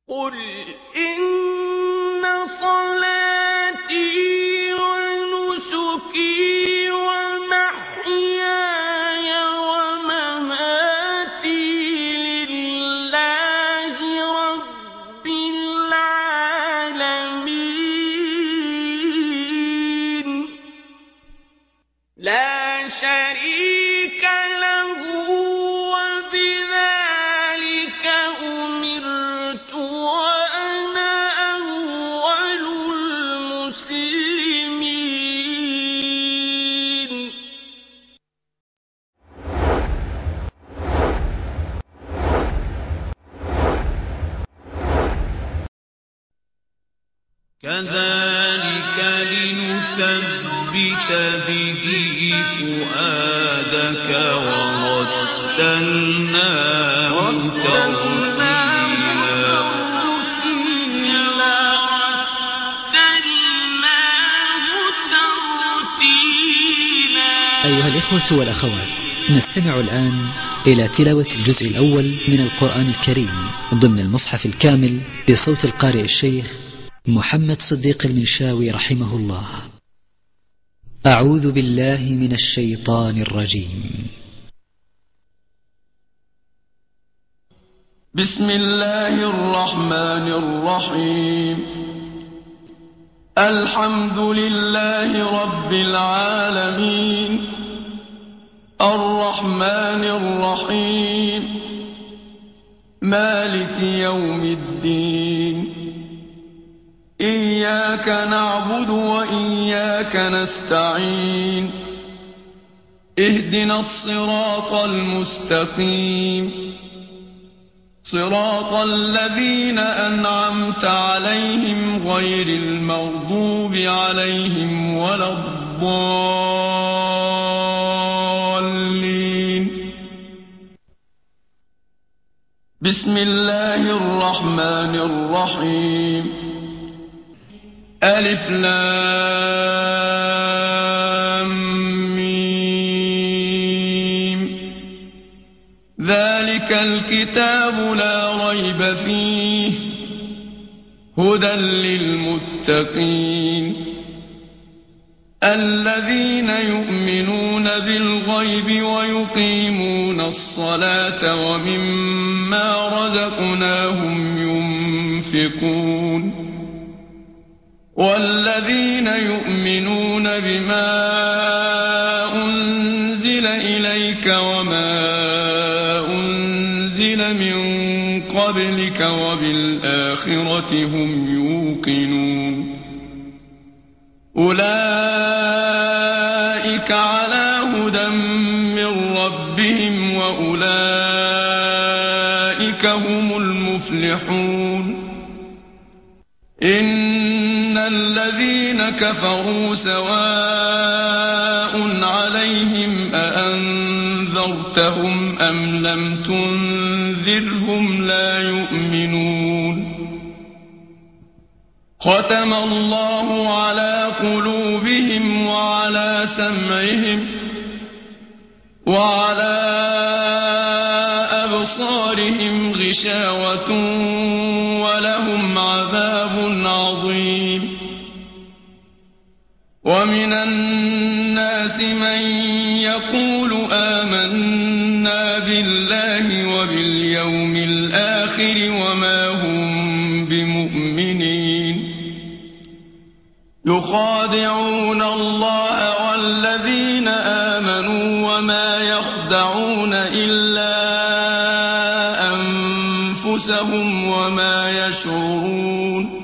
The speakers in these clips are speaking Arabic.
قل إن صلاتي ونسكي ومحياي ومماتي لله رب العالمين لا شريك له وبذلك أمرت وأنا أول المسلمين. كذلك لنثبت به فؤادك ورتلناه ترتيلا. أيها الإخوة والأخوات، نستمع الآن إلى تلاوة الجزء الأول من القرآن الكريم ضمن المصحف الكامل بصوت القارئ الشيخ محمد صديق المنشاوي رحمه الله. أعوذ بالله من الشيطان الرجيم. بسم الله الرحمن الرحيم. الحمد لله رب العالمين الرحمن الرحيم مالك يوم الدين إياك نعبد وإياك نستعين اهدنا الصراط المستقيم صراط الذين أنعمت عليهم غير المغضوب عليهم ولا الضالين. بسم الله الرحمن الرحيم. ألف لام ميم. ذلك الكتاب لا ريب فيه هدى للمتقين الذين يؤمنون بالغيب ويقيمون الصلاة ومما رزقناهم ينفقون والذين يؤمنون بما أنزل إليك وما أنزل من قبلك وبالآخرة هم يوقنون أولئك على هدى من ربهم وأولئك هم المفلحون. إن الذين كفروا سواء عليهم أأنذرتهم أم لم تنذرهم لا يؤمنون. ختم الله على قلوبهم وعلى سمعهم وعلى أبصارهم غشاوة ولهم عذاب عظيم. ومن الناس من يقول آمنا بالله وباليوم الآخر وما هم بمؤمنين يخادعون الله والذين آمنوا وما يخدعون إلا أنفسهم وما يشعرون.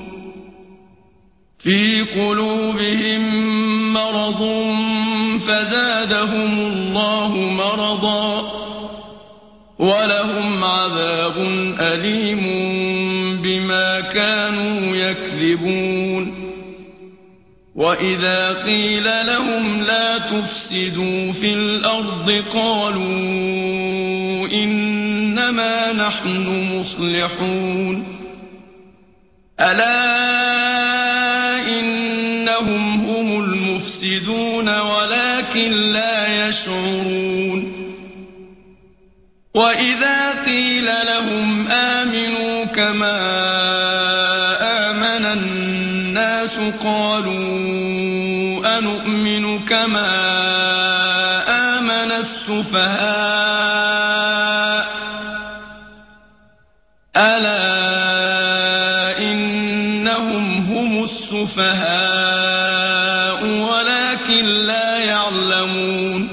في قلوبهم مرض فزادهم الله مرضا ولهم عذاب أليم بما كانوا يكذبون. وإذا قيل لهم لا تفسدوا في الأرض قالوا إنما نحن مصلحون. ألا إنهم هم المفسدون ولكن لا يشعرون. وإذا قيل لهم آمنوا كما آمن الناس قالوا أنؤمن كما آمن السفهاء ألا إنهم هم السفهاء ولكن لا يعلمون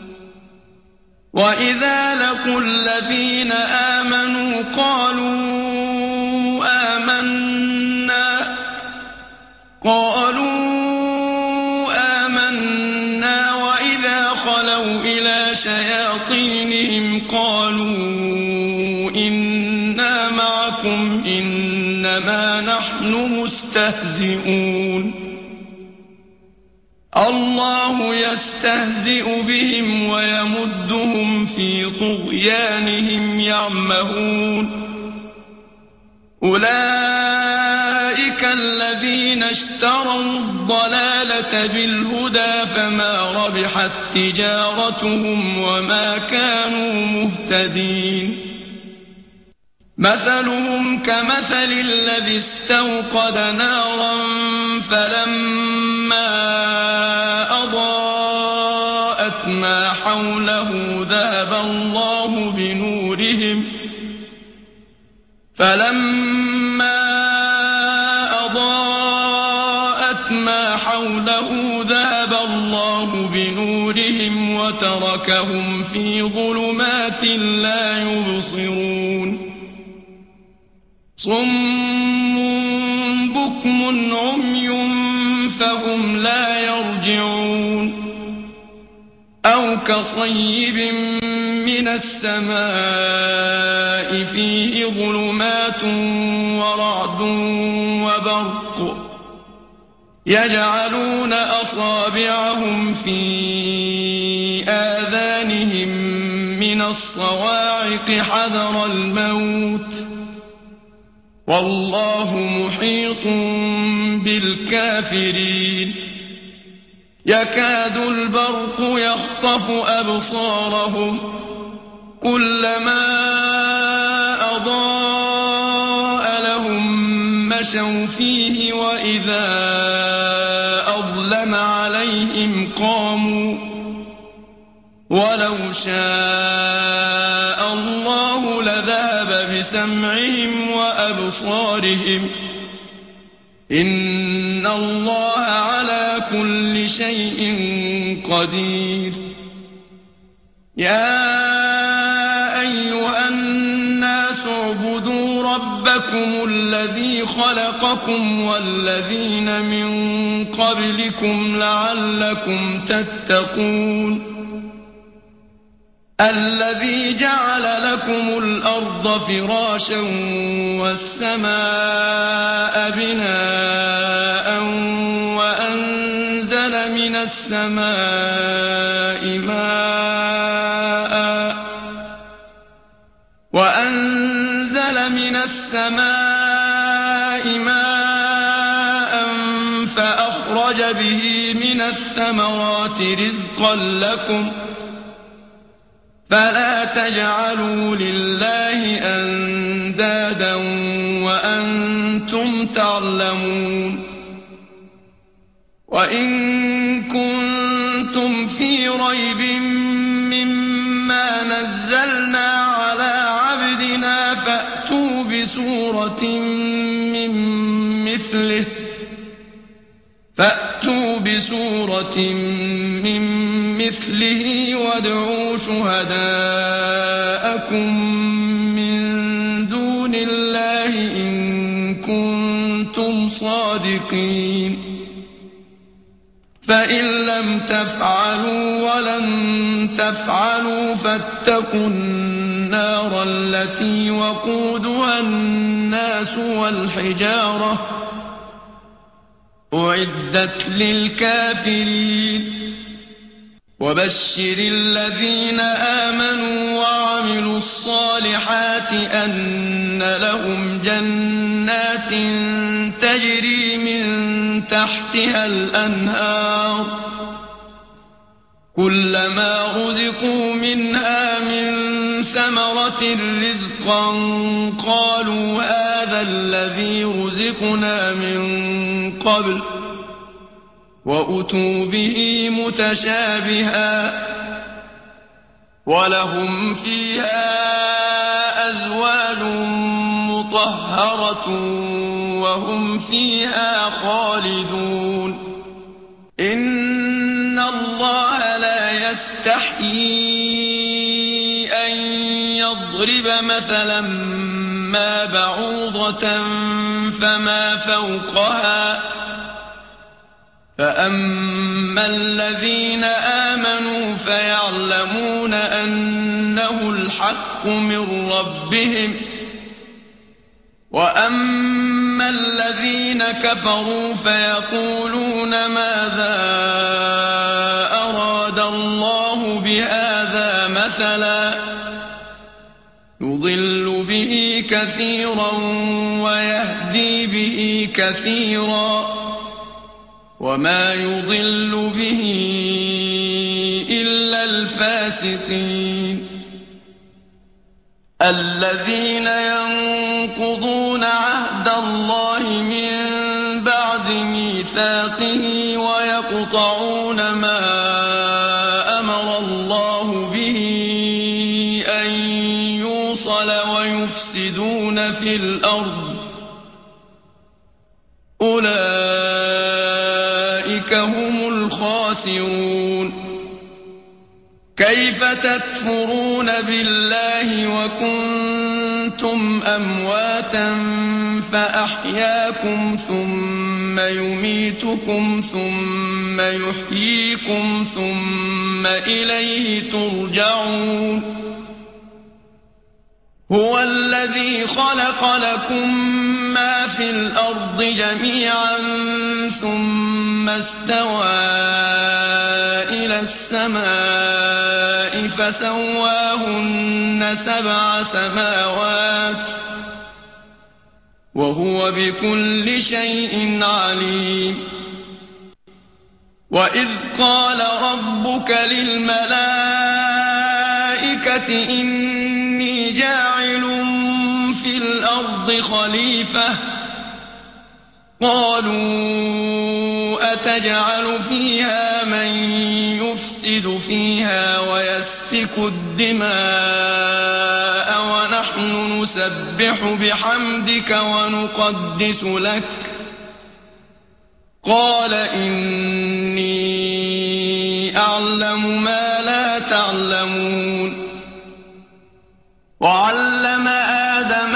وإذا لقوا الذين آمنوا قالوا آمنا وإذا خلوا إلى شياطينهم قالوا إنا معكم إنما نحن مستهزئون الله يستهزئ بهم ويمدهم في طغيانهم يعمهون أولئك الذين اشتروا الضلالة بالهدى فما ربحت تجارتهم وما كانوا مهتدين مثلهم كمثل الذي استوقد نارا فلما أضاءت ما حوله ذهب الله بنورهم وتركهم في ظلمات لا يبصرون صم بكم عمي فهم لا يرجعون أو كصيب من السماء فيه ظلمات ورعد وبرق يجعلون أصابعهم في آذانهم من الصواعق حذر الموت والله محيط بالكافرين يكاد البرق يخطف أبصارهم كلما أضاء لهم مشوا فيه وإذا أظلم عليهم قاموا ولو شاء الله لذهب بسمعهم وأبصارهم إن الله على كل شيء قدير يا أيها الناس اعبدوا ربكم الذي خلقكم والذين من قبلكم لعلكم تتقون الذي جعل لكم الأرض فراشا والسماء بناء وأنزل من السماء ماء فأخرج به من الثمرات رزقا لكم فلا تجعلوا لله أندادا وأنتم تعلمون وإن كنتم في ريب مما نزلنا على عبدنا فأتوا بسورة من مثله وادعوا شهداءكم من دون الله إن كنتم صادقين فإن لم تفعلوا ولن تفعلوا فاتقوا النار التي وقودها الناس والحجارة أعدت للكافرين وبشر الذين آمنوا وعملوا الصالحات أن لهم جنات تجري من تحتها الأنهار كلما رزقوا منها من ثمرة رزقا قالوا هذا الذي رزقنا من قبل وأتوا به متشابها ولهم فيها أزواج مطهرة وهم فيها خالدون إن الله لا يستحيي أن يضرب مثلا ما بعوضة فما فوقها فأما الذين آمنوا فيعلمون أنه الحق من ربهم وأما الذين كفروا فيقولون ماذا أراد الله بهذا مثلا يضل به كثيرا ويهدي به كثيرا وما يضل به إلا الفاسقين الذين ينقضون عهد الله من بعد ميثاقه ويقطعون ما أمر الله به أن يوصل ويفسدون في الأرض أولئك هم الخاسرون كيف تكفرون بالله وكنتم أمواتا فأحياكم ثم يميتكم ثم يحييكم ثم إليه ترجعون هو الذي خلق لكم ما في الأرض جميعا ثم استوى إلى السماء فسواهن 7 سماوات وهو بكل شيء عليم وإذ قال ربك للملائكة إني جاعل في الأرض خليفة قالوا أتجعل فيها من يفسد فيها ويسفك الدماء ونحن نسبح بحمدك ونقدس لك قال إني أعلم ما لا تعلمون وعلم آدم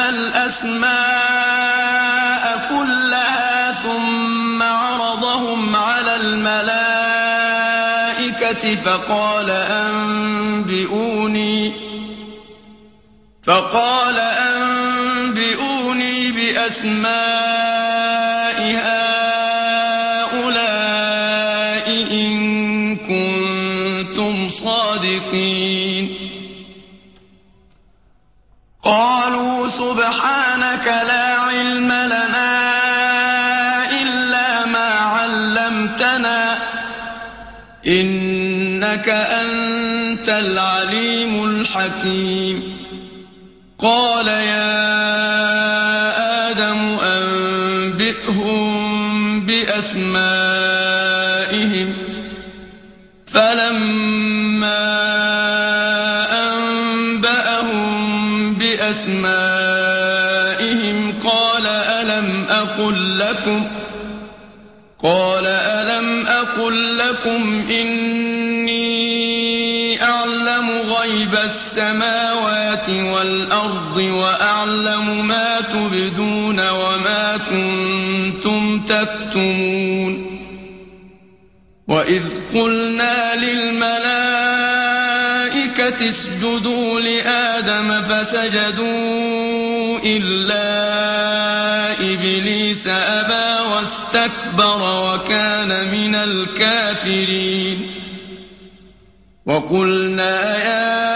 الأسماء كلها ثم عرضهم على الملائكة فقال أنبئوني بأسماء هؤلاء إن كنتم صادقين قالوا سبحانك لا علم لنا إلا ما علمتنا إنك أنت العليم الحكيم قال يا آدم أنبئهم بأسمائهم فلما أنبأهم بأسمائهم قال ألم أقل لكم إني أعلم غيب السماوات والأرض وأعلم ما تبدون وما كنتم تكتمون وإذ قلنا للملائكة اسجدوا لآدم فسجدوا إلا إبليس أبى واستكبر وكان من الكافرين وقلنا يا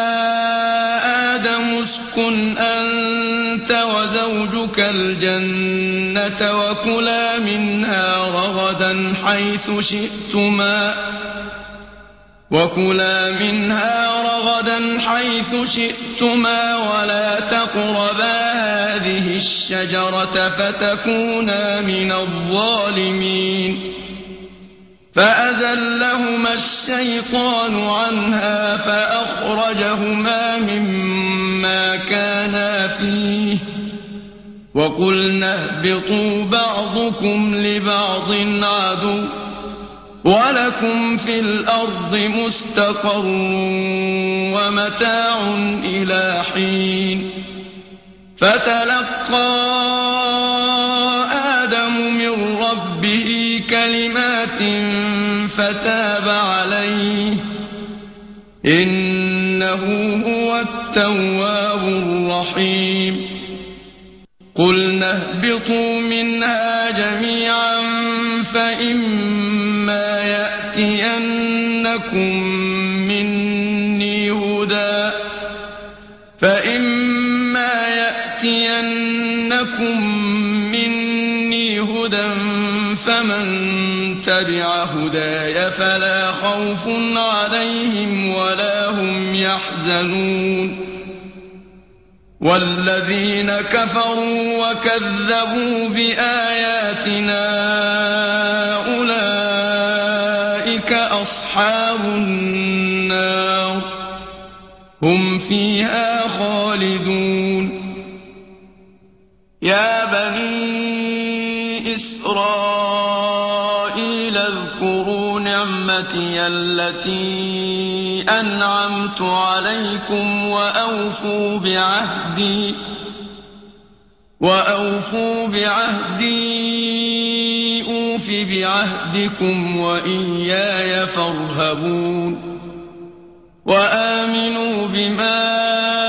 آدم اسكن أنت وزوجك الجنة وكلا منها رغدا حيث شئتما وكلا منها رغدا حيث شئتما ولا تقربا هذه الشجرة فتكونا من الظالمين فأزلهما الشيطان عنها فأخرجهما مما كانا فيه وقلنا اهبطوا بعضكم لبعض عدو ولكم في الأرض مستقر ومتاع إلى حين فتلقى آدم من ربه كلمات فتاب عليه إنه هو التواب الرحيم قلنا اهبطوا منها جميعا فإما يأتينكم مني هدى فمن تبع هداي فلا خوف عليهم ولا هم يحزنون والذين كفروا وكذبوا بآياتنا أولئك أصحاب النار هم فيها خالدون يا بني إسرائيل اذكروا نعمتي التي أنعمت عليكم وأوفوا بعهدي أوف بعهدكم وإياي فارهبون وآمنوا بما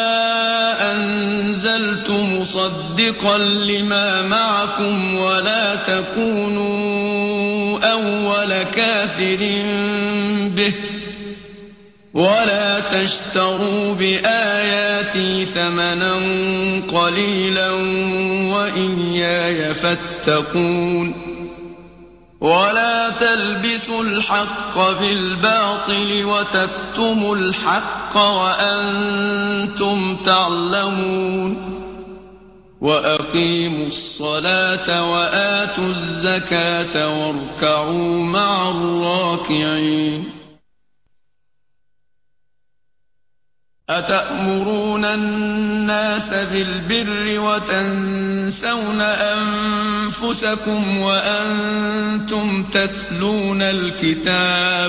أنزلت مصدقا لما معكم ولا تكونوا أول كافر به ولا تشتروا بآياتي ثمنا قليلا وإياي فاتقون ولا تلبسوا الحق بالباطل وتكتموا الحق وأنتم تعلمون وأقيموا الصلاة وآتوا الزكاة واركعوا مع الراكعين أتأمرون الناس بالبر وتنسون أنفسكم وأنتم تتلون الكتاب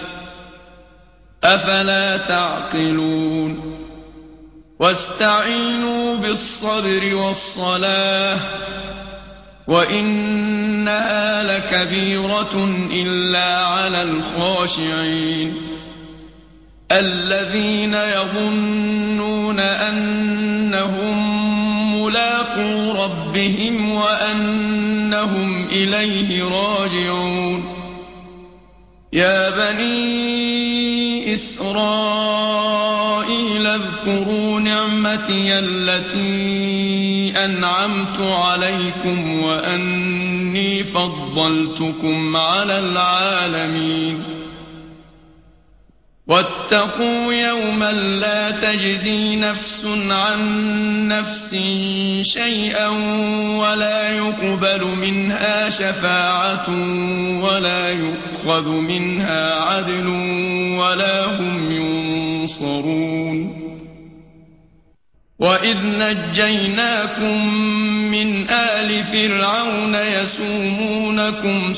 أفلا تعقلون واستعينوا بالصبر والصلاة وإنها لكبيرة إلا على الخاشعين الذين يظنون أنهم ملاقو ربهم وأنهم إليه راجعون يا بني إسرائيل اذكروا نعمتي التي أنعمت عليكم وأني فضلتكم على العالمين واتقوا يوما لا تجزي نفس عن نفس شيئا ولا يقبل منها شفاعة ولا يؤخذ منها عدل ولا هم ينصرون وإذ نجيناكم من آل فرعون يسومونكم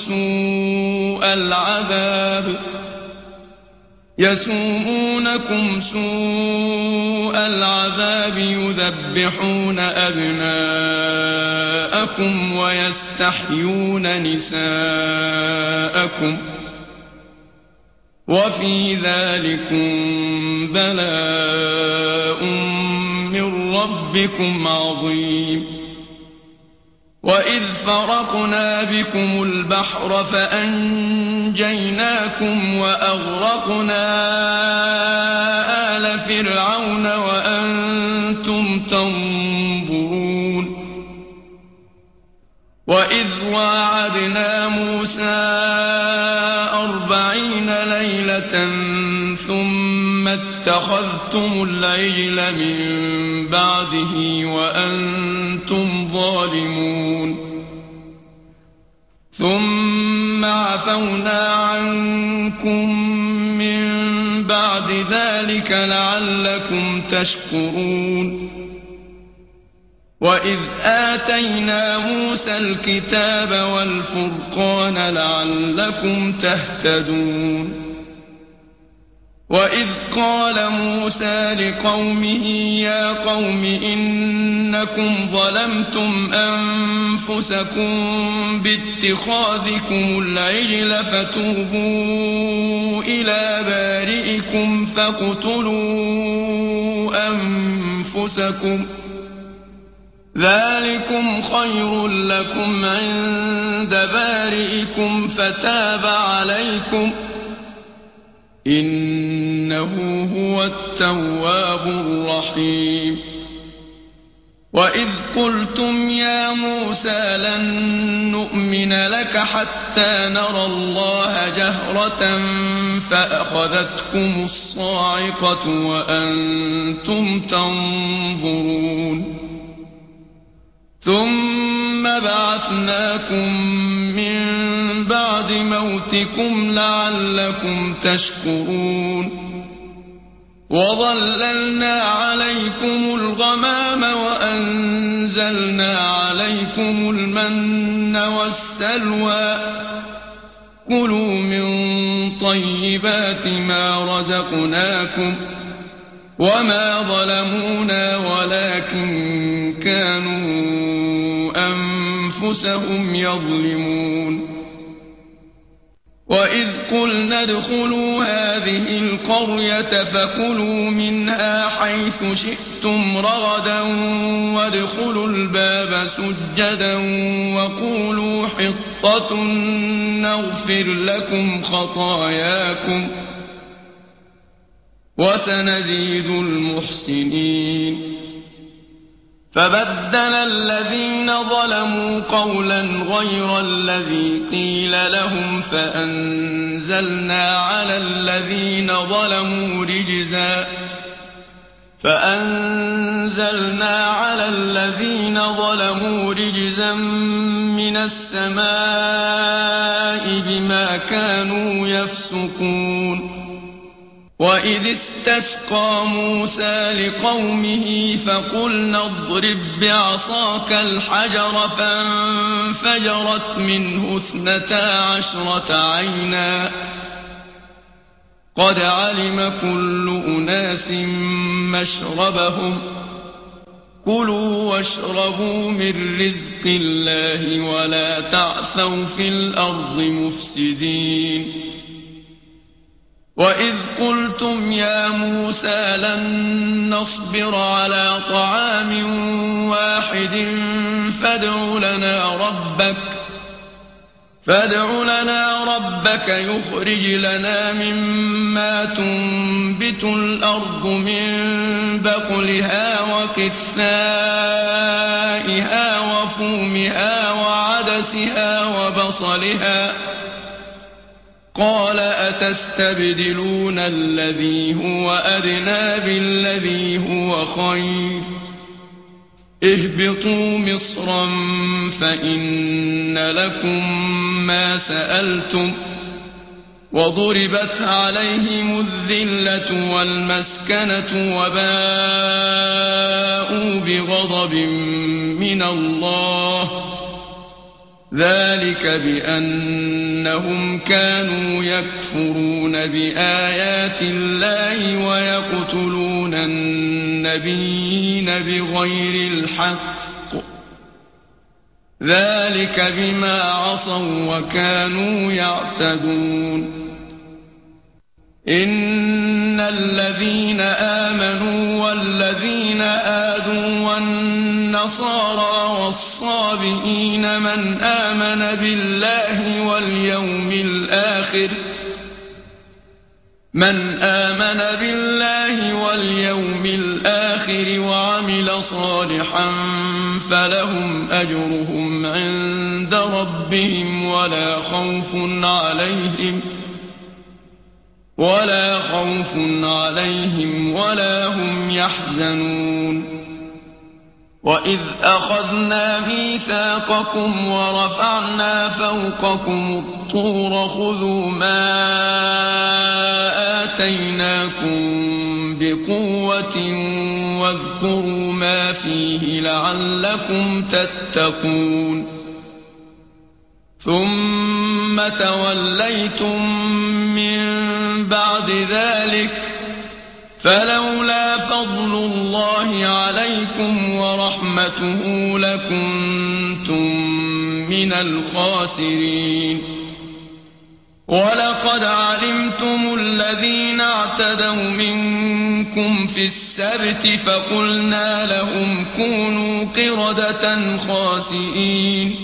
سوء العذاب يذبحون أبناءكم ويستحيون نساءكم وفي ذلكم بلاء من ربكم عظيم وإذ فرقنا بكم البحر فأنجيناكم وأغرقنا آل فرعون وأنتم تنظرون وإذ واعدنا موسى 40 ليلة اتخذتم العجل من بعده وأنتم ظالمون ثم عفونا عنكم من بعد ذلك لعلكم تشكرون وإذ آتينا موسى الكتاب والفرقان لعلكم تهتدون وإذ قال موسى لقومه يا قوم إنكم ظلمتم أنفسكم باتخاذكم العجل فتوبوا إلى بارئكم فاقتلوا أنفسكم ذلكم خير لكم عند بارئكم فتاب عليكم إنه هو التواب الرحيم وإذ قلتم يا موسى لن نؤمن لك حتى نرى الله جهرة فأخذتكم الصاعقة وأنتم تنظرون ثم بعثناكم من بعد موتكم لعلكم تشكرون وظللنا عليكم الغمام وأنزلنا عليكم المن والسلوى كلوا من طيبات ما رزقناكم وما ظلمونا ولكن كانوا أنفسهم يظلمون وإذ قلنا ادخلوا هذه القرية فكلوا منها حيث شئتم رغدا وادخلوا الباب سجدا وقولوا حطة نغفر لكم خطاياكم وسنزيد المحسنين فبدل الذين ظلموا قولا غير الذي قيل لهم فأنزلنا على الذين ظلموا رجزا من السماء بما كانوا يفسقون وإذ استسقى موسى لقومه فقلنا اضرب بعصاك الحجر فانفجرت منه 12 عينا قد علم كل أناس مشربهم كلوا واشربوا من رزق الله ولا تعثوا في الأرض مفسدين وإذ قلتم يا موسى لن نصبر على طعام واحد فادع لنا ربك يخرج لنا مما تنبت الأرض من بقلها وقثائها وفومها وعدسها وبصلها قال أتستبدلون الذي هو أدنى بالذي هو خير اهبطوا مصرا فإن لكم ما سألتم وضربت عليهم الذلة والمسكنة وباءوا بغضب من الله ذلك بأنهم كانوا يكفرون بآيات الله ويقتلون النبيين بغير الحق ذلك بما عصوا وكانوا يعتدون إن الذين آمنوا والذين آدوا والنصارى والصابئين من آمن بالله واليوم الآخر وعمل صالحا فلهم أجرهم عند ربهم ولا خوف عليهم ولا هم يحزنون وإذ أخذنا ميثاقكم ورفعنا فوقكم الطور خذوا ما آتيناكم بقوة واذكروا ما فيه لعلكم تتقون ثم توليتم من بعد ذلك فلولا فضل الله عليكم ورحمته لكنتم من الخاسرين ولقد علمتم الذين اعتدوا منكم في السبت فقلنا لهم كونوا قردة خاسئين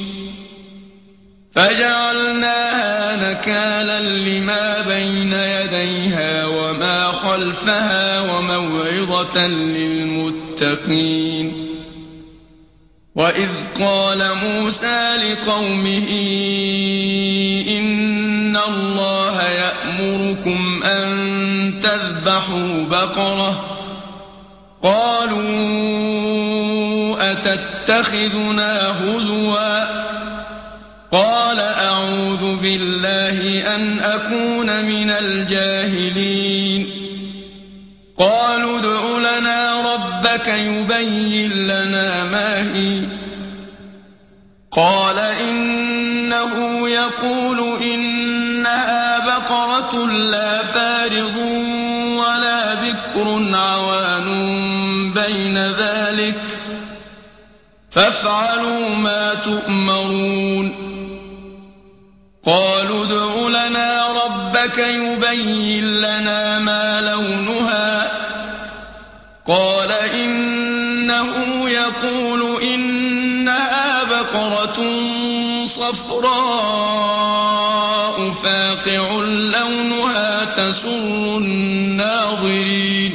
فجعلناها نكالا لما بين يديها وما خلفها وموعظة للمتقين وإذ قال موسى لقومه إن الله يأمركم أن تذبحوا بقرة قالوا أتتخذنا هزوا قال أعوذ بالله أن أكون من الجاهلين قالوا ادع لنا ربك يبين لنا ما هي قال إنه يقول إنها بقرة لا فارض ولا بكر عوان بين ذلك فافعلوا ما تؤمرون قالوا ادع لنا ربك يبين لنا ما لونها قال إنه يقول إنها بقرة صفراء فاقع لونها تسر الناظرين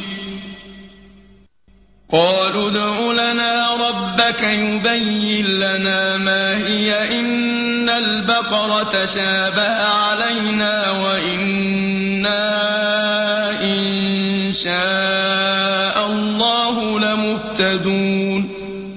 قالوا ادع لنا ربك يبين لنا ما هي إن البقرة شابه علينا وإنا إن شاء الله لمهتدون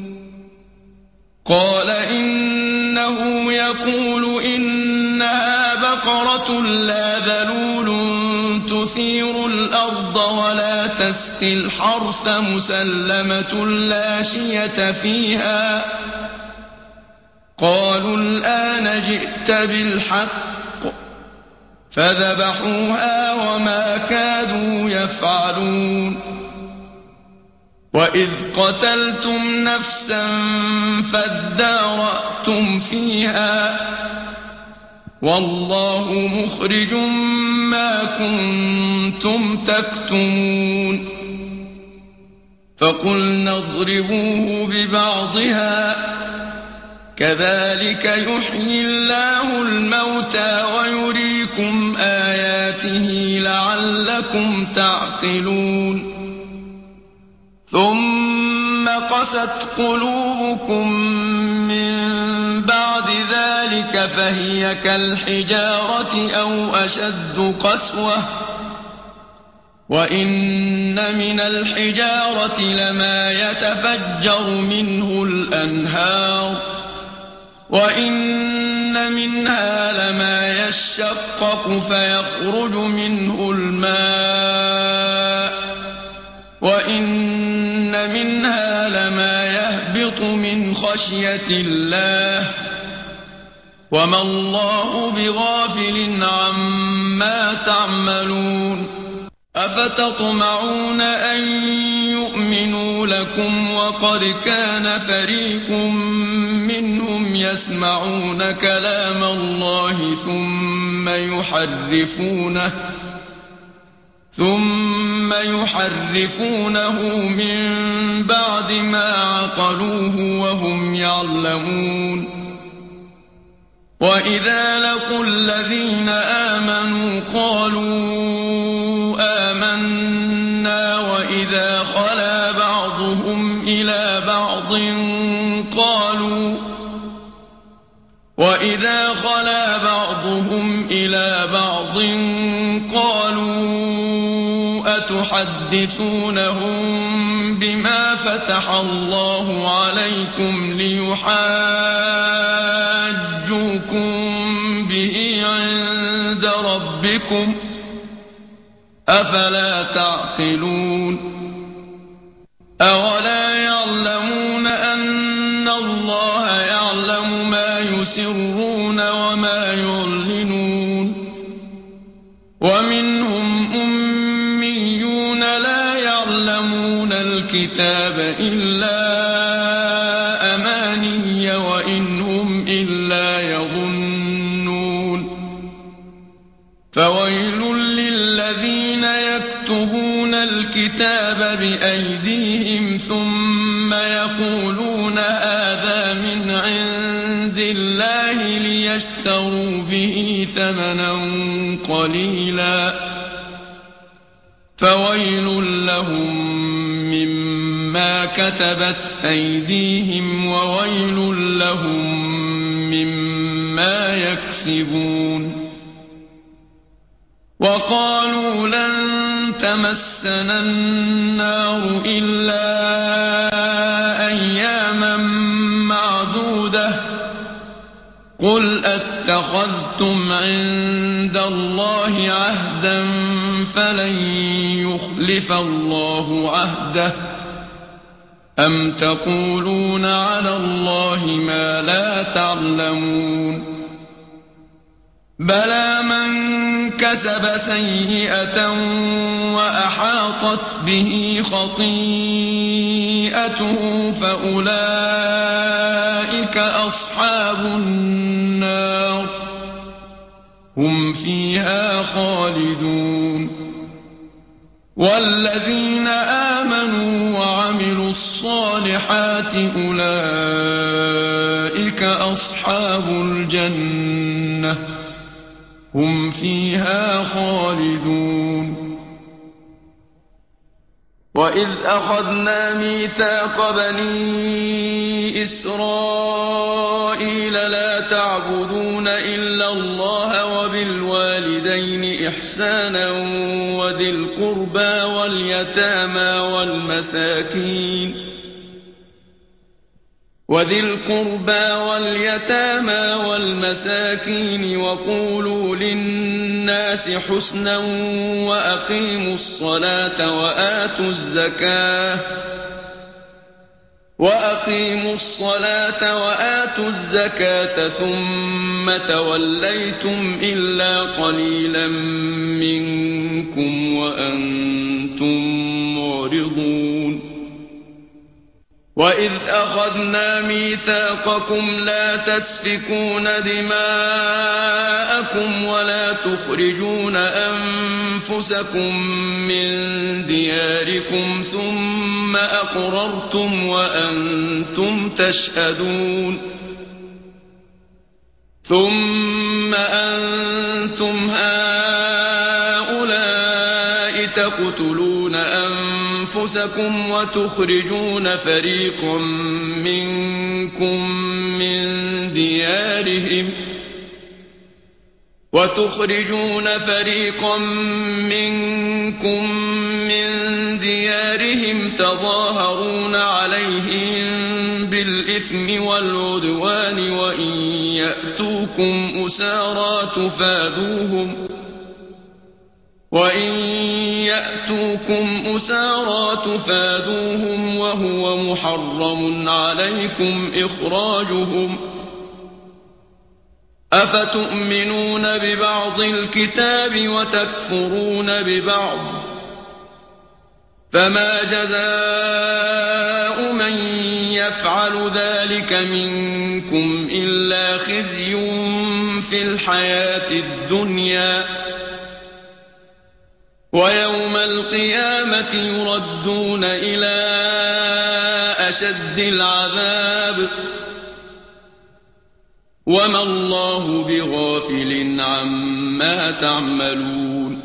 قال إنه يقول إنها بقرة لا ذلول تثير الأرض ولا تسقي الحرث مسلمة لا شية فيها قالوا الآن جئت بالحق فذبحوها وما كادوا يفعلون وإذ قتلتم نفسا فادارأتم فيها والله مخرج ما كنتم تكتمون فقلنا اضربوه ببعضها كذلك يحيي الله الموتى ويريكم آياته لعلكم تعقلون ثم قست قلوبكم من بعد ذلك فهي كالحجارة أو أشد قسوة وإن من الحجارة لما يتفجر منه الأنهار وإن منها لما يشقق فيخرج منه الماء وإن منها لما يهبط من خشية الله وما الله بغافل عما تعملون أفتطمعون أن يؤمنوا لكم وقد كان فريق منهم يسمعون كلام الله ثم يحرفونه من بعد ما عقلوه وهم يعلمون وإذا لقوا الذين آمنوا قالوا آمنا وإذا خلا بعضهم إلى بعض قالوا تحدثونهم بما فتح الله عليكم ليحاجوكم به عند ربكم أفلا تعقلون أولا يعلمون أن الله يعلم ما يسرون وما يعلنون ومنهم أميون لا يعلمون الكتاب إلا أماني وإن هم إلا يظنون فويل للذين يكتبون الكتاب بأيديهم ثم يقولون هذا من عند الله ليشتروا به ثمنا قليلا فويل لهم مما كتبت أيديهم وويل لهم مما يكسبون وقالوا لن تمسنا النار إلا أياما معدودة قل أتخذتم عند الله عهدا فلن يخلف الله عهده أم تقولون على الله ما لا تعلمون بلى من كسب سيئة وأحاطت به خطيئته فأولئك أصحاب النار هم فيها خالدون والذين آمنوا وعملوا الصالحات أولئك أصحاب الجنة هم فيها خالدون وإذ أخذنا ميثاق بني إسرائيل لا تعبدون إلا الله وبالوالدين إحسانا وذي القربى واليتامى والمساكين وقولوا للناس حسنا وأقيموا الصلاة وآتوا الزكاة ثم توليتم إلا قليلا منكم وأنتم معرضون وإذ أخذنا ميثاقكم لا تسفكون دماءكم ولا تخرجون أنفسكم من دياركم ثم أقررتم وأنتم تشهدون ثم أنتم هؤلاء تقتلون أنفسكم وتخرجون فريقا منكم من ديارهم تظاهرون عليهم بالإثم والعدوان وإن يأتوكم أسارى تفادوهم وهو محرم عليكم إخراجهم أفتؤمنون ببعض الكتاب وتكفرون ببعض فما جزاء من يفعل ذلك منكم إلا خزي في الحياة الدنيا ويوم القيامة يردون إلى أشد العذاب وما الله بغافل عما تعملون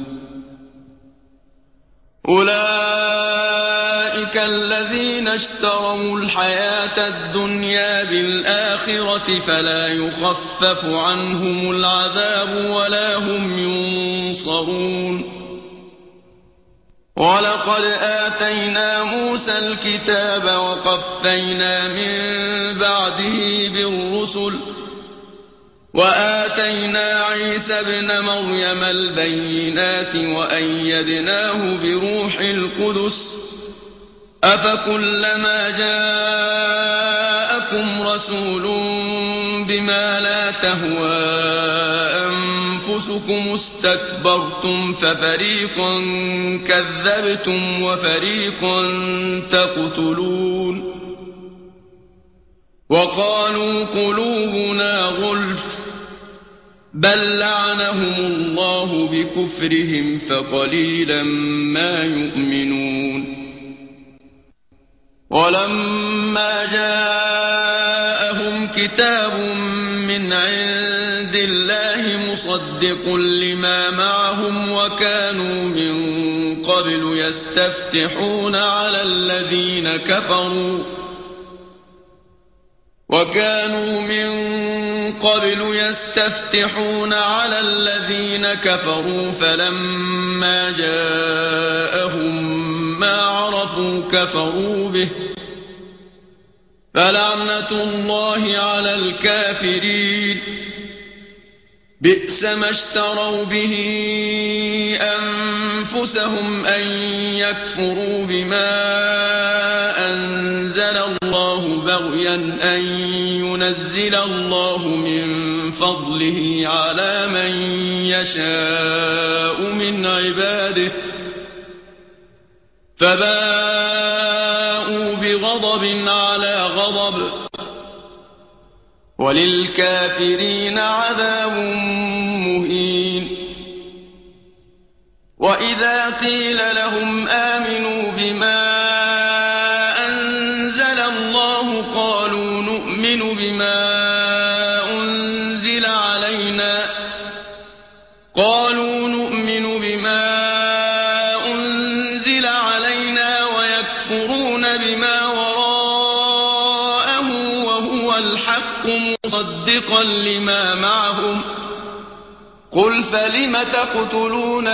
أولئك الذين اشتروا الحياة الدنيا بالآخرة فلا يخفف عنهم العذاب ولا هم ينصرون ولقد آتينا موسى الكتاب وقفينا من بعده بالرسل وآتينا عيسى ابن مريم البينات وأيدناه بروح القدس أفكلما جاءكم رسول بما لا تهوى أنفسكم استكبرتم ففريقا كذبتم وفريقا تقتلون وقالوا قلوبنا غلف بل لعنهم الله بكفرهم فقليلا ما يؤمنون ولما جاءهم كتاب من عند الله مصدق لما معهم وكانوا من قبل يستفتحون على الذين كفروا فلما جاءهم ما عرفوا كفروا به فلعنة الله على الكافرين بئس ما اشتروا به أنفسهم أن يكفروا بما أنزل الله بغيا أن ينزل الله من فضله على من يشاء من عباده فباءوا بغضب على غضب وللكافرين عذاب مهين وإذا قيل لهم آمنوا بما أنزل الله قالوا نؤمن بما أنزل علينا ويكفرون بما وراءه وهو الحق مصدقا لما معهم قل فلم تقتلون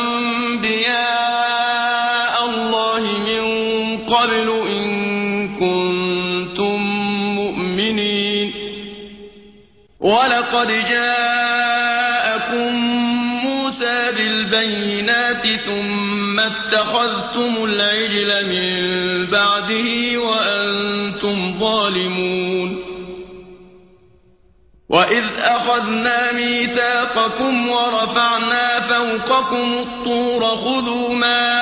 أنبياء الله من قبل إن كنتم مؤمنين ولقد جاءكم موسى بالبينات ثم اتخذتم العجل من بعده وأنتم ظالمون وإذ أخذنا ميثاقكم ورفعنا فوقكم الطور خذوا ما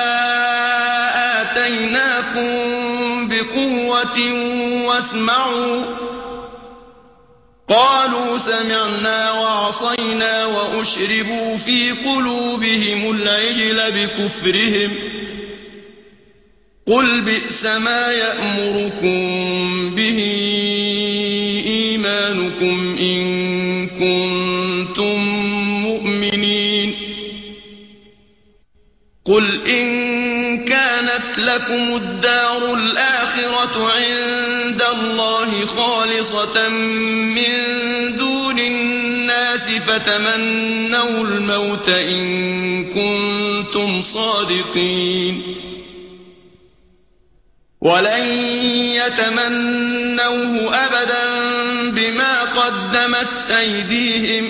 آتيناكم بقوة واسمعوا قالوا سمعنا وعصينا وأشربوا في قلوبهم العجل بكفرهم قل بئس ما يأمركم به إيمانكم إن كنتم مؤمنين قل إن كانت لكم الدار الآخرة عند الله خالصة من دون الناس فتمنوا الموت إن كنتم صادقين ولن يتمنوه أبدا بما قدمت أيديهم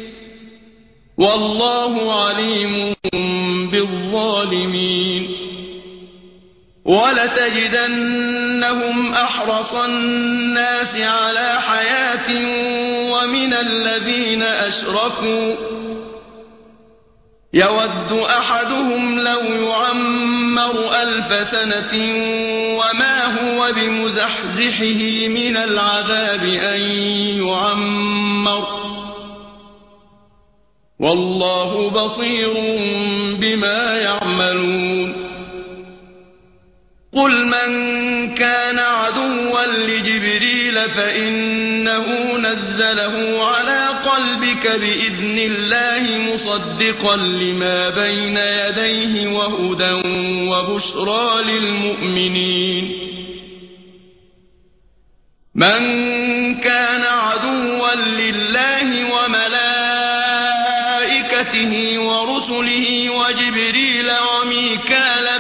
والله عليم بالظالمين ولتجدنهم أحرص الناس على حياة ومن الذين أشركوا يود أحدهم لو يعمر 1000 سنة وما هو بمزحزحه من العذاب أن يعمر والله بصير بما يعملون قل من كان عدوا لجبريل فإنه نزله على قلبك بإذن الله مصدقا لما بين يديه وهدى وبشرى للمؤمنين من كان عدوا لله وملائكته ورسله وجبريل وميكال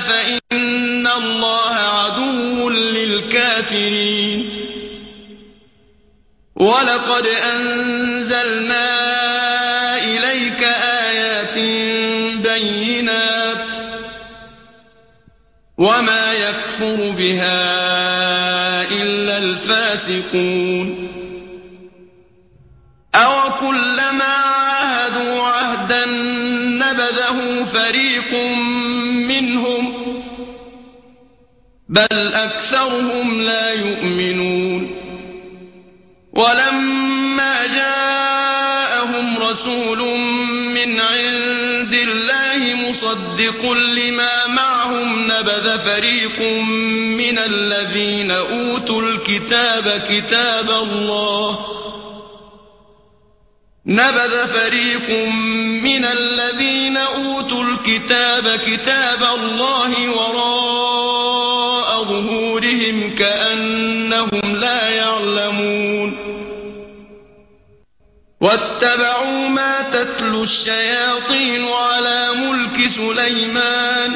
ولقد أنزلنا إليك آيات بينات وما يكفر بها إلا الفاسقون أوكلما عاهدوا عهدا نبذه فريق منهم بل أكثرهم لا يؤمنون ولما جاءهم رسول من عند الله مصدق لما معهم نبذ فريق من الذين أوتوا الكتاب كتاب الله وراء ظهورهم كأنهم لا يعلمون واتبعوا ما تتلو الشياطين على ملك سليمان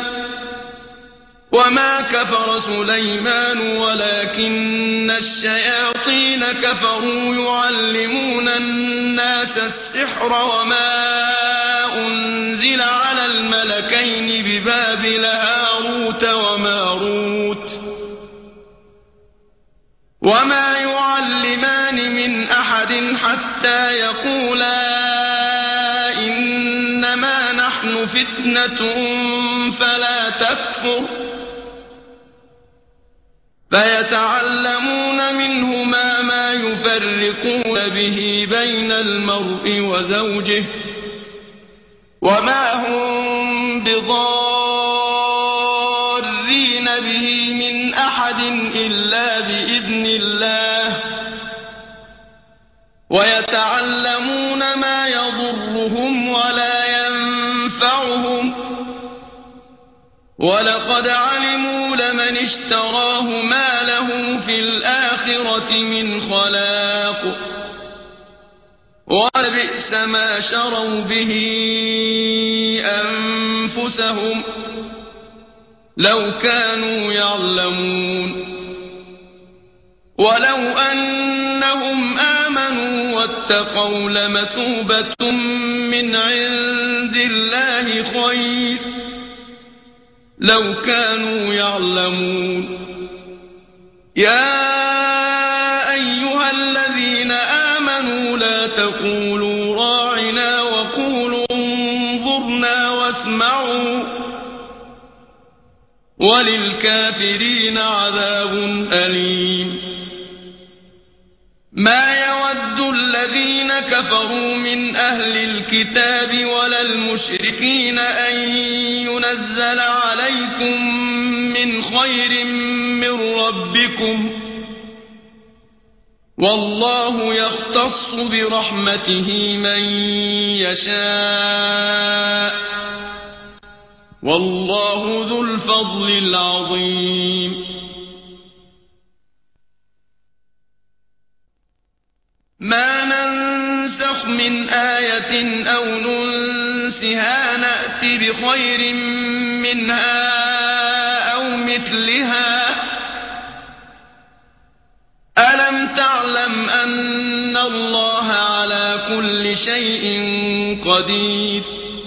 وما كفر سليمان ولكن الشياطين كفروا يعلمون الناس السحر وما أنزل على الملكين ببابل هاروت وماروت وما يعلمان من أحد حتى يقولا إنما نحن فتنة فلا تكفر فيتعلمون منهما ما يفرقون به بين المرء وزوجه وما هم بضارين به من أحد إلا بإذن الله ويتعلمون ما يضرهم ولا ينفعهم ولقد علموا لمن اشتراه ما له في الآخرة من خلاق ولبئس ما شروا به أنفسهم لو كانوا يعلمون ولو أنهم آمنوا واتقوا لمثوبة من عند الله خير لو كانوا يعلمون يا أيها الذين آمنوا لا تقولوا راعنا وقولوا انظرنا واسمعوا وللكافرين عذاب أليم ما يود الذين كفروا من أهل الكتاب ولا المشركين أن ينزل عليكم من خير من ربكم والله يختص برحمته من يشاء والله ذو الفضل العظيم ما ننسخ من آية أو ننسها نأت بخير منها أو مثلها ألم تعلم أن الله على كل شيء قدير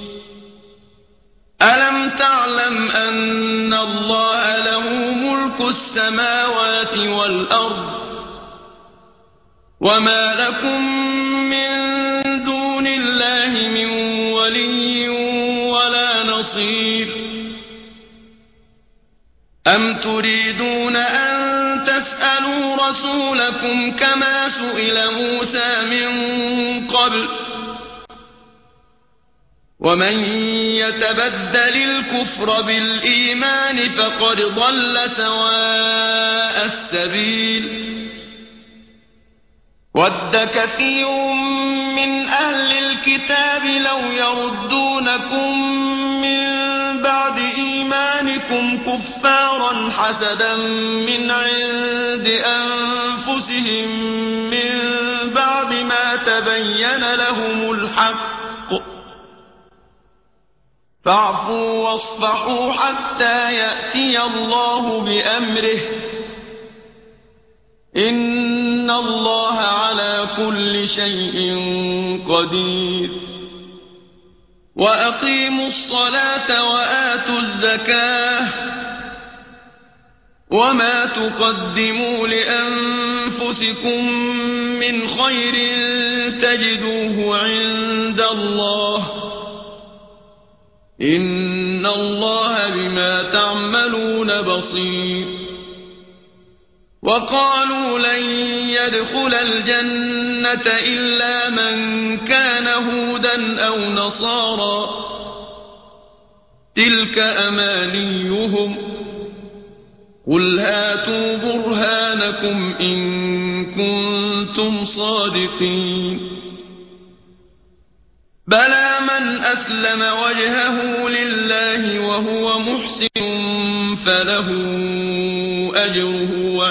ألم تعلم أن الله له ملك السماوات والأرض وما لكم من دون الله من ولي ولا نصير أم تريدون أن تسألوا رسولكم كما سئل موسى من قبل ومن يتبدل الكفر بالإيمان فقد ضل سواء السبيل ود كثير من أهل الكتاب لو يردونكم من بعد إيمانكم كفارا حسدا من عند أنفسهم من بعد ما تبين لهم الحق فاعفوا واصفحوا حتى يأتي الله بأمره إن الله على كل شيء قدير وأقيموا الصلاة وآتوا الزكاة وما تقدموا لأنفسكم من خير تجدوه عند الله إن الله بما تعملون بصير وقالوا لن يدخل الجنة إلا من كان هودا أو نصارى تلك أمانيهم قل هاتوا برهانكم إن كنتم صادقين بلى من أسلم وجهه لله وهو محسن فله أجره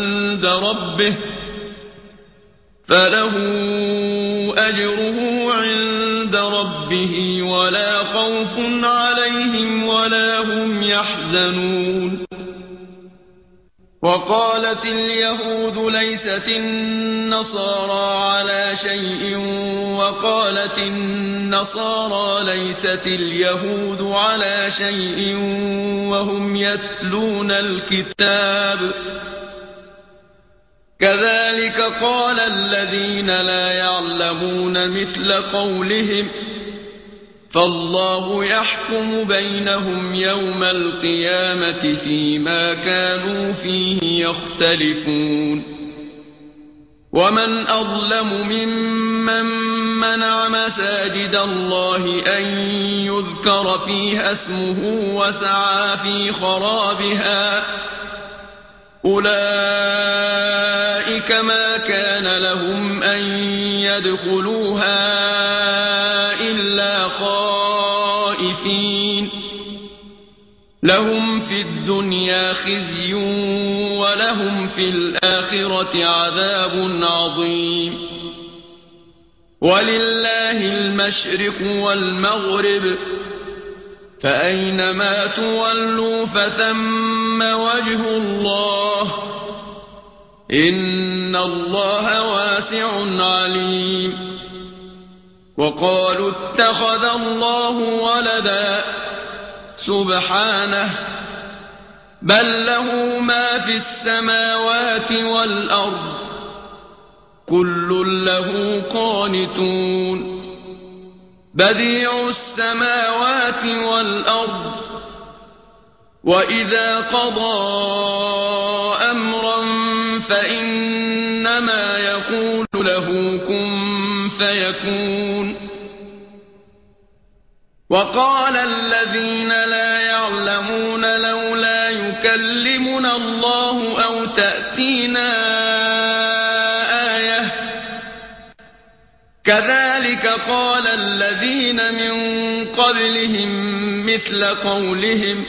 عند ربه ولا خوف عليهم ولا هم يحزنون وقالت اليهود ليست النصارى على شيء وقالت النصارى ليست اليهود على شيء وهم يتلون الكتاب كذلك قال الذين لا يعلمون مثل قولهم فالله يحكم بينهم يوم القيامة فيما كانوا فيه يختلفون ومن أظلم ممن منع مساجد الله أن يذكر فيها اسمه وسعى في خرابها أولئك ما كان لهم أن يدخلوها إلا خائفين لهم في الدنيا خزي ولهم في الآخرة عذاب عظيم ولله المشرق والمغرب فأينما تولوا فثم وجه الله إن الله واسع عليم وقالوا اتخذ الله ولدا سبحانه بل له ما في السماوات والأرض كل له قانتون بديع السماوات والأرض وإذا قضى أمرا فإنما يقول له كن فيكون وقال الذين لا يعلمون لولا يكلمنا الله أو تأتينا آية كذلك قال الذين من قبلهم مثل قولهم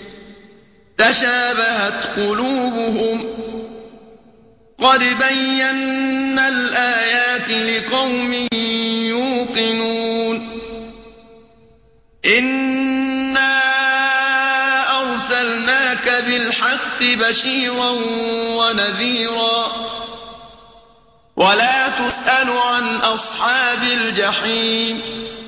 تشابهت قلوبهم قد بينا الآيات لقوم يوقنون إنا أرسلناك بالحق بشيرا ونذيرا ولا تسأل عن أصحاب الجحيم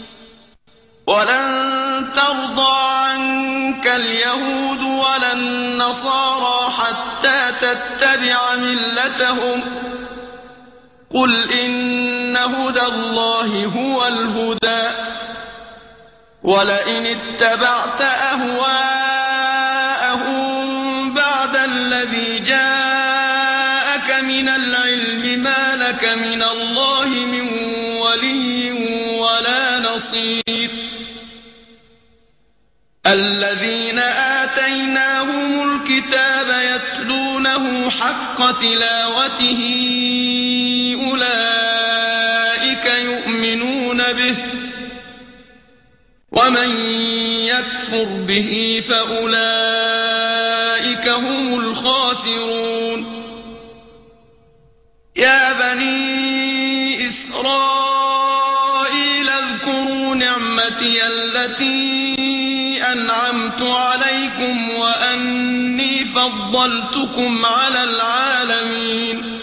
ولن ترضى عنك اليهود ولا النصارى حتى تتبع ملتهم قل إن هدى الله هو الهدى ولئن اتبعت أهواءهم بعد الذي جاءك من العلم ما لك من الله من ولي ولا نصير الذين آتيناهم الكتاب يتلونه حق تلاوته أولئك يؤمنون به ومن يكفر به فأولئك هم الخاسرون يا بني إسرائيل اذكروا نعمتي التي أنعمت عليكم وأني فضلتكم على العالمين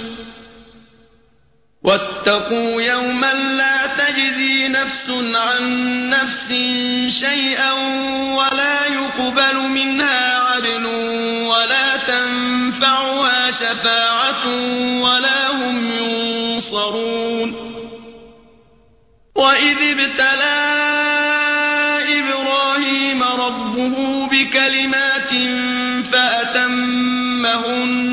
واتقوا يوما لا تجزي نفس عن نفس شيئا ولا يقبل منها عدل ولا تنفعها شفاعة ولا هم ينصرون وإذ ابتلى إبراهيم ربه بكلمات فأتمهن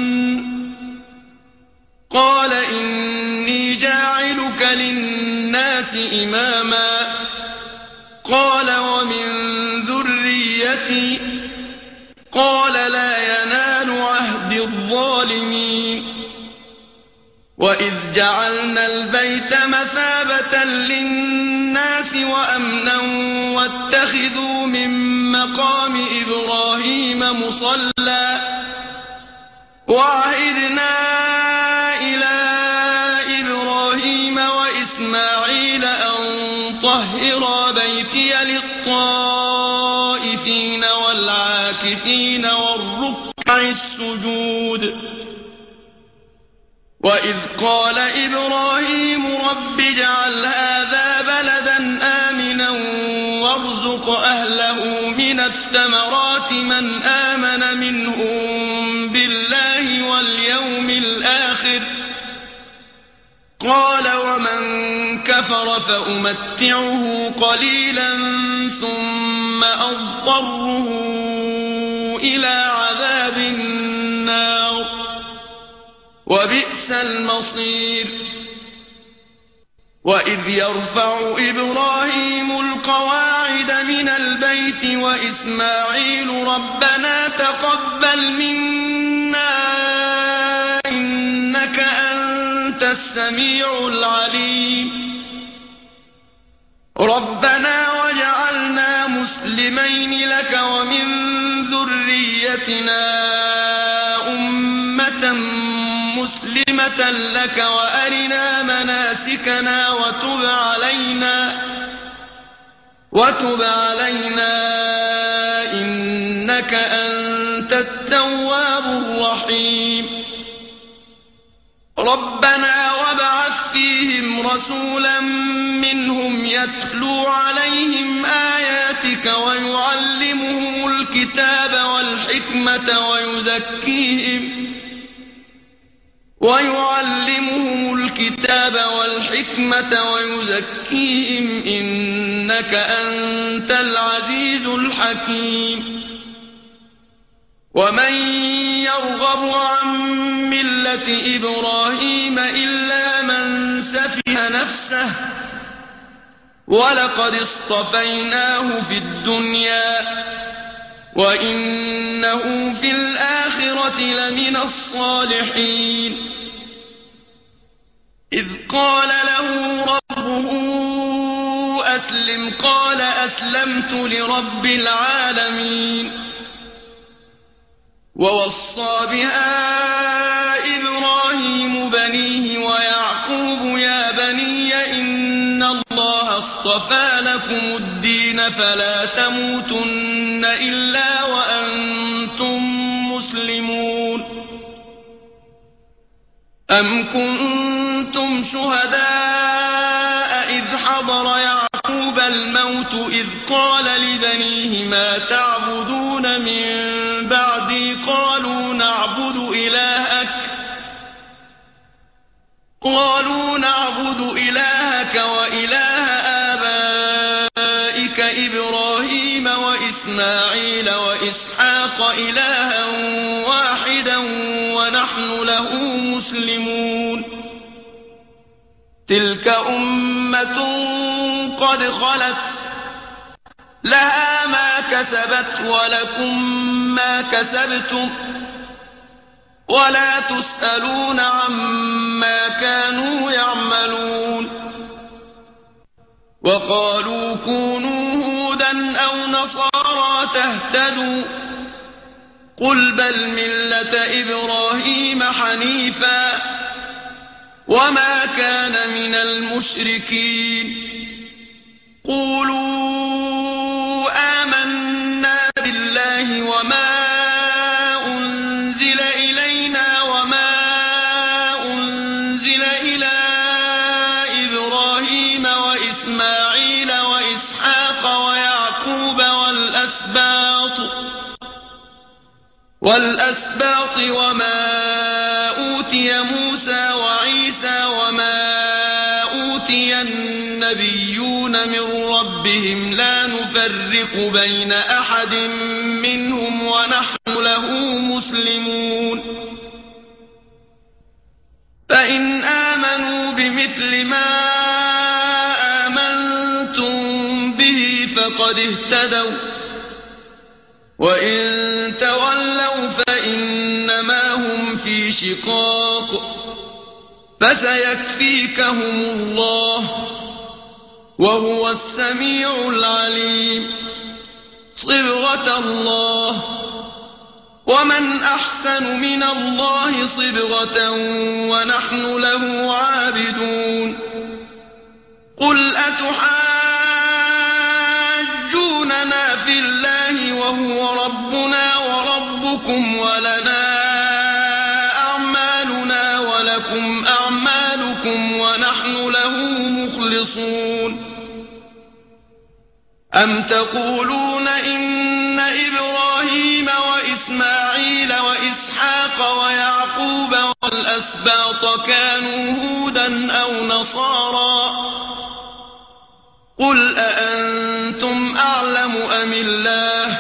قال إني جاعلك للناس إماما قال ومن ذريتي قال لا ينال عهد الظالمين وإذ جعلنا البيت مثابة للناس وأمنا واتخذوا من مقام إبراهيم مصلى وعهدنا إلى إبراهيم وإسماعيل أن طهرا بيتي للطائفين والعاكفين والركع السجود وإذ قال إبراهيم رب اجعل هذا بلدا آمنا وارزق أهله من الثمرات من آمن منهم بالله واليوم الآخر قال ومن كفر فأمتعه قليلا ثم أضطره إلى عذاب النار وبئس المصير وإذ يرفع إبراهيم القواعد من البيت وإسماعيل ربنا تقبل منا إنك أنت السميع العليم ربنا واجعلنا مسلمين لك ومن ذريتنا أمة مسلمة لك وأرنا مناسكنا وتب علينا إنك أنت التواب الرحيم ربنا وابعث فيهم رسولا منهم يتلو عليهم آياتك ويعلمهم الكتاب والحكمة ويزكيهم إنك أنت العزيز الحكيم ومن يرغب عن ملة إبراهيم إلا من سفه نفسه ولقد اصطفيناه في الدنيا وإنه في الآخرة لمن الصالحين إذ قال له ربه أسلم قال أسلمت لرب العالمين ووصى بها إبراهيم بنيه ويعقوب يا بني إن الله اصطفى لكم الدين فلا تموتن إلا وأنتم مسلمون أم كنتم شهداء إذ حضر يعقوب الموت إذ قال لبنيه ما تعبدون من بعدي قالوا نعبد إلهك وإله آبائك إبراهيم وإسماعيل وإسحاق إلها واحدا ونحن له مسلمون تلك أمة قد خلت لها ما كسبت ولكم ما كسبتم ولا تسألون عما كانوا يعملون وقالوا كونوا هودا أو نصارى تهتدوا قل بل ملة إبراهيم حنيفا وما كان من المشركين قولوا آمنا بالله وما أنزل إلينا وما أنزل إلى وإسماعيل وإسحاق ويعقوب والأسباط وما أوتي موسى وعيسى وما أوتي النبيون من ربهم لا نفرق بين أحد منهم ونحن له مسلمون فإن آمنوا بمثل ما آمنتم به فقد اهتدوا وإن تولوا فإنما هم في شقاق فسيكفيكهم الله وهو السميع العليم صبغة الله ومن أحسن من الله صبغة ونحن له عابدون قل أتحاجوننا في الله وهو ربنا وربكم ولنا أعمالنا ولكم أعمالكم ونحن له مخلصون أم تقولون إن إبراهيم وإسماعيل وإسحاق ويعقوب والأسباط كانوا هودا أو نصارى قل أأنتم أعلم أم الله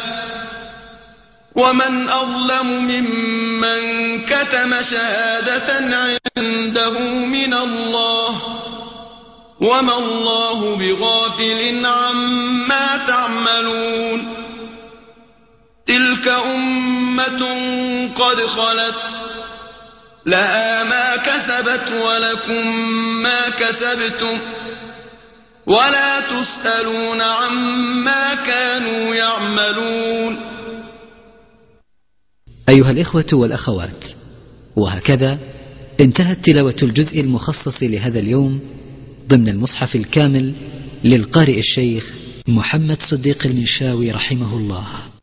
ومن أظلم ممن كتم شهادة عنده من الله وما الله بغافل عما تعملون تلك أمة قد خلت لها ما كسبت ولكم ما كسبتم ولا تسألون عما كانوا يعملون. أيها الإخوة والأخوات، وهكذا انتهت تلاوة الجزء المخصص لهذا اليوم ضمن المصحف الكامل للقارئ الشيخ محمد صديق المنشاوي رحمه الله.